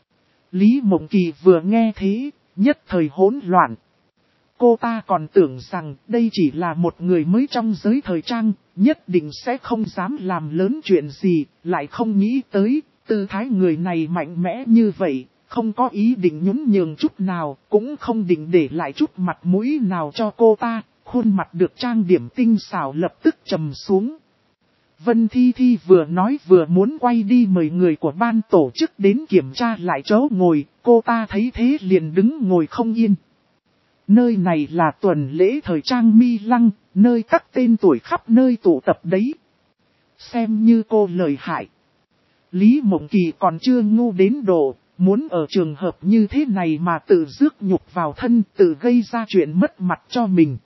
Lý Mộng Kỳ vừa nghe thế, nhất thời hỗn loạn. Cô ta còn tưởng rằng đây chỉ là một người mới trong giới thời trang, nhất định sẽ không dám làm lớn chuyện gì, lại không nghĩ tới, tư thái người này mạnh mẽ như vậy. Không có ý định nhún nhường chút nào, cũng không định để lại chút mặt mũi nào cho cô ta, khuôn mặt được trang điểm tinh xảo lập tức trầm xuống. Vân Thi Thi vừa nói vừa muốn quay đi mời người của ban tổ chức đến kiểm tra lại chỗ ngồi, cô ta thấy thế liền đứng ngồi không yên. Nơi này là tuần lễ thời trang Mi Lăng, nơi các tên tuổi khắp nơi tụ tập đấy. Xem như cô lợi hại. Lý Mộng Kỳ còn chưa ngu đến độ. Muốn ở trường hợp như thế này mà tự rước nhục vào thân, tự gây ra chuyện mất mặt cho mình.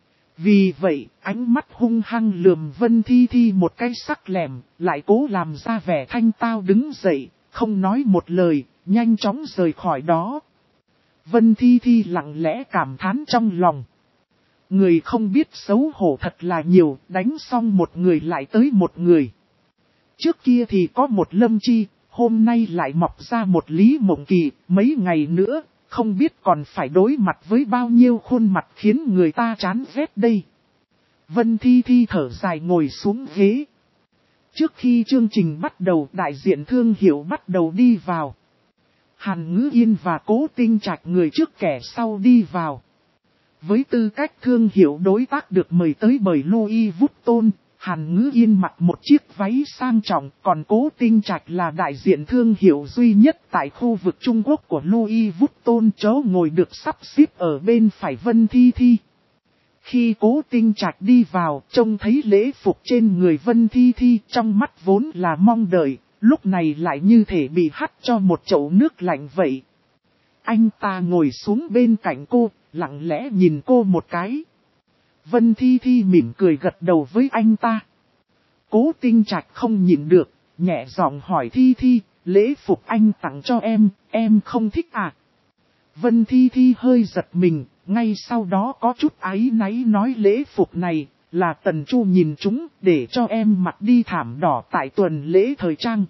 Vì vậy, ánh mắt hung hăng lườm Vân Thi Thi một cái sắc lẻm, lại cố làm ra vẻ thanh tao đứng dậy, không nói một lời, nhanh chóng rời khỏi đó. Vân Thi Thi lặng lẽ cảm thán trong lòng. Người không biết xấu hổ thật là nhiều, đánh xong một người lại tới một người. Trước kia thì có một Lâm Chi. Hôm nay lại mọc ra một Lý Mộng Kỳ, mấy ngày nữa, không biết còn phải đối mặt với bao nhiêu khuôn mặt khiến người ta chán ghét đây. Vân Thi Thi thở dài ngồi xuống ghế. Trước khi chương trình bắt đầu, đại diện thương hiệu bắt đầu đi vào. Hàn Ngữ Yên và Cố Tinh Trạch người trước kẻ sau đi vào. Với tư cách thương hiệu đối tác được mời tới bởi Louis Vuitton, Hàn Ngữ Yên mặc một chiếc váy sang trọng, còn Cố Tinh Trạch là đại diện thương hiệu duy nhất tại khu vực Trung Quốc của Louis Vuitton, chỗ ngồi được sắp xếp ở bên phải Vân Thi Thi. Khi Cố Tinh Trạch đi vào, trông thấy lễ phục trên người Vân Thi Thi, trong mắt vốn là mong đợi, lúc này lại như thể bị hắt cho một chậu nước lạnh vậy. Anh ta ngồi xuống bên cạnh cô, lặng lẽ nhìn cô một cái. Vân Thi Thi mỉm cười gật đầu với anh ta. Cố Tinh Trạch không nhịn được, nhẹ giọng hỏi Thi Thi, lễ phục anh tặng cho em không thích à? Vân Thi Thi hơi giật mình, ngay sau đó có chút áy náy nói lễ phục này là Tần Chu nhìn chúng để cho em mặc đi thảm đỏ tại tuần lễ thời trang.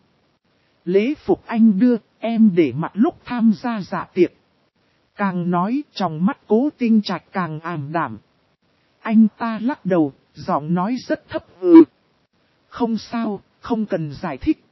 Lễ phục anh đưa, em để mặc lúc tham gia dạ tiệc. Càng nói trong mắt Cố Tinh Trạch càng ảm đạm. Anh ta lắc đầu, giọng nói rất thấp. Không sao, không cần giải thích.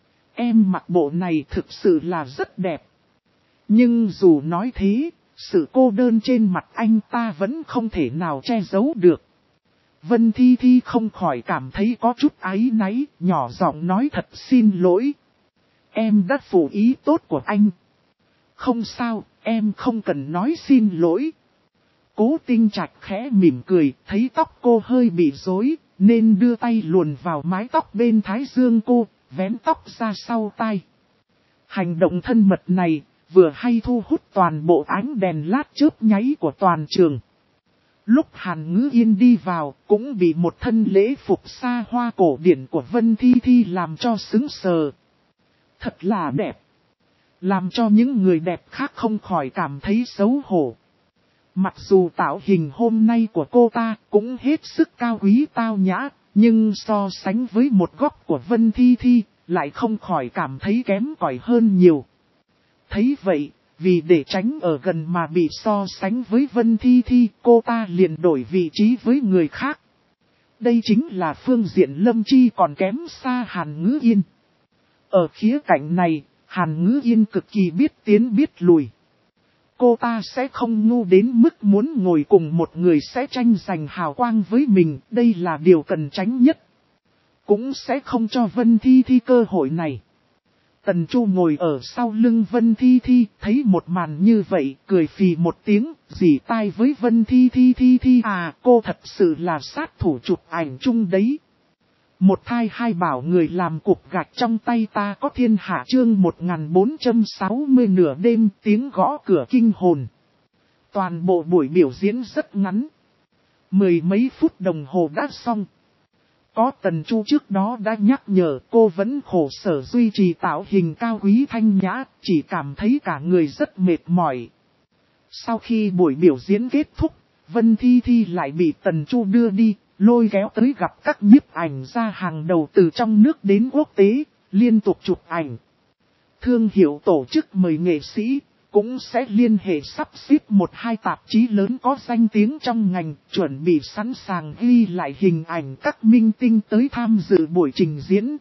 Em mặc bộ này thực sự là rất đẹp. Nhưng dù nói thế, sự cô đơn trên mặt anh ta vẫn không thể nào che giấu được. Vân Thi Thi không khỏi cảm thấy có chút áy náy, nhỏ giọng nói thật xin lỗi. Em đã phụ ý tốt của anh. Không sao, em không cần nói xin lỗi. Cố Tinh Trạch khẽ mỉm cười, thấy tóc cô hơi bị rối, nên đưa tay luồn vào mái tóc bên thái dương cô, vén tóc ra sau tai. Hành động thân mật này, vừa hay thu hút toàn bộ ánh đèn lát chớp nháy của toàn trường. Lúc Hàn Ngữ Yên đi vào, cũng bị một thân lễ phục xa hoa cổ điển của Vân Thi Thi làm cho sững sờ. Thật là đẹp. Làm cho những người đẹp khác không khỏi cảm thấy xấu hổ. Mặc dù tạo hình hôm nay của cô ta cũng hết sức cao quý tao nhã, nhưng so sánh với một góc của Vân Thi Thi, lại không khỏi cảm thấy kém cỏi hơn nhiều. Thấy vậy, vì để tránh ở gần mà bị so sánh với Vân Thi Thi, cô ta liền đổi vị trí với người khác. Đây chính là phương diện Lâm Chi còn kém xa Hàn Ngữ Yên. Ở khía cạnh này, Hàn Ngữ Yên cực kỳ biết tiến biết lùi. Cô ta sẽ không ngu đến mức muốn ngồi cùng một người sẽ tranh giành hào quang với mình, đây là điều cần tránh nhất. Cũng sẽ không cho Vân Thi Thi cơ hội này. Tần Chu ngồi ở sau lưng Vân Thi Thi, thấy một màn như vậy, cười phì một tiếng, rỉ tai với Vân Thi Thi à, cô thật sự là sát thủ chụp ảnh chung đấy. Một thai hai bảo người làm cục gạch trong tay ta có thiên hạ chương 1460 nửa đêm tiếng gõ cửa kinh hồn. Toàn bộ buổi biểu diễn rất ngắn. Mười mấy phút đồng hồ đã xong. Có Tần Chu trước đó đã nhắc nhở cô vẫn khổ sở duy trì tạo hình cao quý thanh nhã, chỉ cảm thấy cả người rất mệt mỏi. Sau khi buổi biểu diễn kết thúc, Vân Thi Thi lại bị Tần Chu đưa đi, lôi kéo tới gặp các nhiếp ảnh gia hàng đầu từ trong nước đến quốc tế, liên tục chụp ảnh. Thương hiệu tổ chức mời nghệ sĩ, cũng sẽ liên hệ sắp xếp một hai tạp chí lớn có danh tiếng trong ngành, chuẩn bị sẵn sàng ghi lại hình ảnh các minh tinh tới tham dự buổi trình diễn.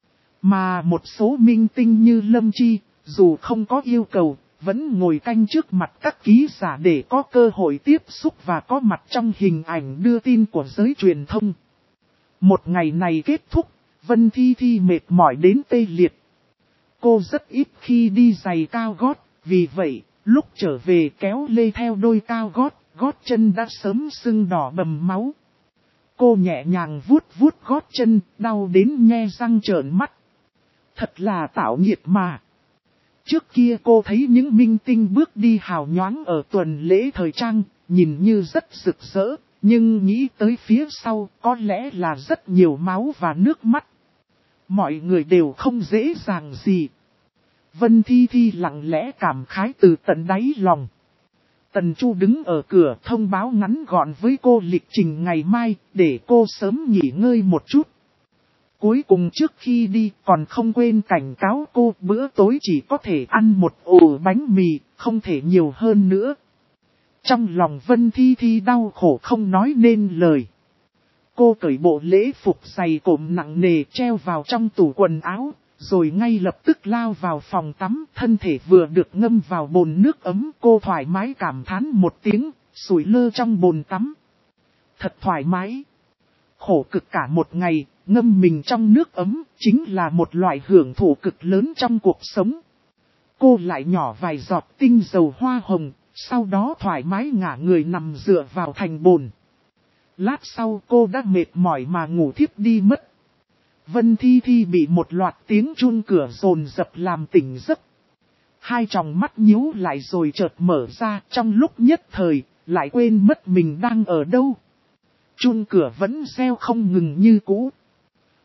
Mà một số minh tinh như Lâm Chi, dù không có yêu cầu, vẫn ngồi canh trước mặt các ký giả để có cơ hội tiếp xúc và có mặt trong hình ảnh đưa tin của giới truyền thông. Một ngày này kết thúc, Vân Thi Thi mệt mỏi đến tê liệt. Cô rất ít khi đi giày cao gót, vì vậy, lúc trở về kéo lê theo đôi cao gót chân đã sớm sưng đỏ bầm máu. Cô nhẹ nhàng vuốt gót chân, đau đến nhe răng trợn mắt. Thật là tạo nghiệt mà. Trước kia cô thấy những minh tinh bước đi hào nhoáng ở tuần lễ thời trang, nhìn như rất rực rỡ, nhưng nghĩ tới phía sau có lẽ là rất nhiều máu và nước mắt. Mọi người đều không dễ dàng gì. Vân Thi Thi lặng lẽ cảm khái từ tận đáy lòng. Tần Chu đứng ở cửa thông báo ngắn gọn với cô lịch trình ngày mai, để cô sớm nghỉ ngơi một chút. Cuối cùng trước khi đi còn không quên cảnh cáo cô bữa tối chỉ có thể ăn một ổ bánh mì, không thể nhiều hơn nữa. Trong lòng Vân Thi Thi đau khổ không nói nên lời. Cô cởi bộ lễ phục dày cộm nặng nề treo vào trong tủ quần áo, rồi ngay lập tức lao vào phòng tắm, thân thể vừa được ngâm vào bồn nước ấm, cô thoải mái cảm thán một tiếng, sủi lơ trong bồn tắm. Thật thoải mái. Khổ cực cả một ngày, ngâm mình trong nước ấm, chính là một loại hưởng thụ cực lớn trong cuộc sống. Cô lại nhỏ vài giọt tinh dầu hoa hồng, sau đó thoải mái ngả người nằm dựa vào thành bồn. Lát sau cô đã mệt mỏi mà ngủ thiếp đi mất. Vân Thi Thi bị một loạt tiếng chuông cửa dồn dập làm tỉnh giấc. Hai tròng mắt nhíu lại rồi chợt mở ra, trong lúc nhất thời, lại quên mất mình đang ở đâu. Chuông cửa vẫn reo không ngừng như cũ.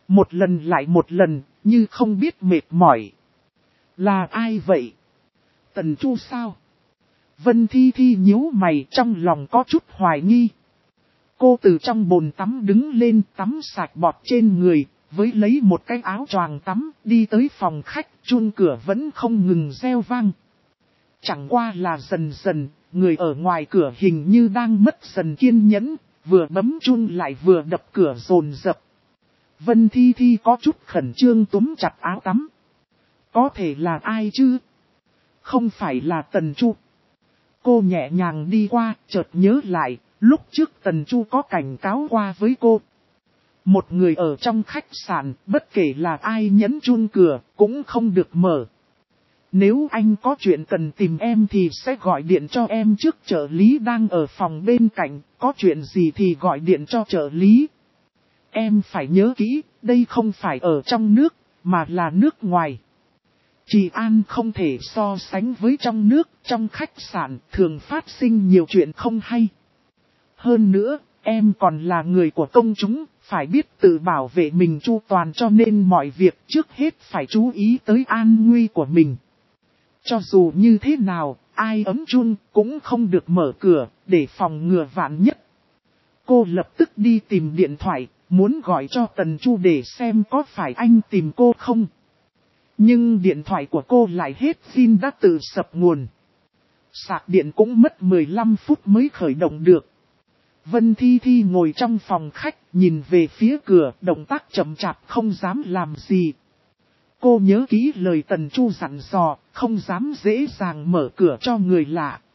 Một lần lại một lần, như không biết mệt mỏi. Là ai vậy? Tần Chu sao? Vân Thi Thi nhíu mày, trong lòng có chút hoài nghi. Cô từ trong bồn tắm đứng lên, tắm sạch bọt trên người, với lấy một cái áo choàng tắm, đi tới phòng khách, chuông cửa vẫn không ngừng reo vang. Chẳng qua là dần dần, người ở ngoài cửa hình như đang mất dần kiên nhẫn, vừa bấm chuông lại vừa đập cửa dồn dập. Vân Thi Thi có chút khẩn trương túm chặt áo tắm. Có thể là ai chứ? Không phải là Tần Chu. Cô nhẹ nhàng đi qua, chợt nhớ lại, lúc trước Tần Chu có cảnh cáo qua với cô. Một người ở trong khách sạn, bất kể là ai nhấn chuông cửa, cũng không được mở. Nếu anh có chuyện cần tìm em thì sẽ gọi điện cho em trước, trợ lý đang ở phòng bên cạnh, có chuyện gì thì gọi điện cho trợ lý. Em phải nhớ kỹ, đây không phải ở trong nước, mà là nước ngoài. Trị an không thể so sánh với trong nước, trong khách sạn thường phát sinh nhiều chuyện không hay. Hơn nữa, em còn là người của công chúng, phải biết tự bảo vệ mình chu toàn, cho nên mọi việc trước hết phải chú ý tới an nguy của mình. Cho dù như thế nào, ai ấm chuông cũng không được mở cửa, để phòng ngừa vạn nhất. Cô lập tức đi tìm điện thoại, muốn gọi cho Tần Chu để xem có phải anh tìm cô không. Nhưng điện thoại của cô lại hết pin, đã tự sập nguồn. Sạc điện cũng mất 15 phút mới khởi động được. Vân Thi Thi ngồi trong phòng khách, nhìn về phía cửa, động tác chậm chạp không dám làm gì. Cô nhớ kỹ lời Tần Chu dặn dò, không dám dễ dàng mở cửa cho người lạ.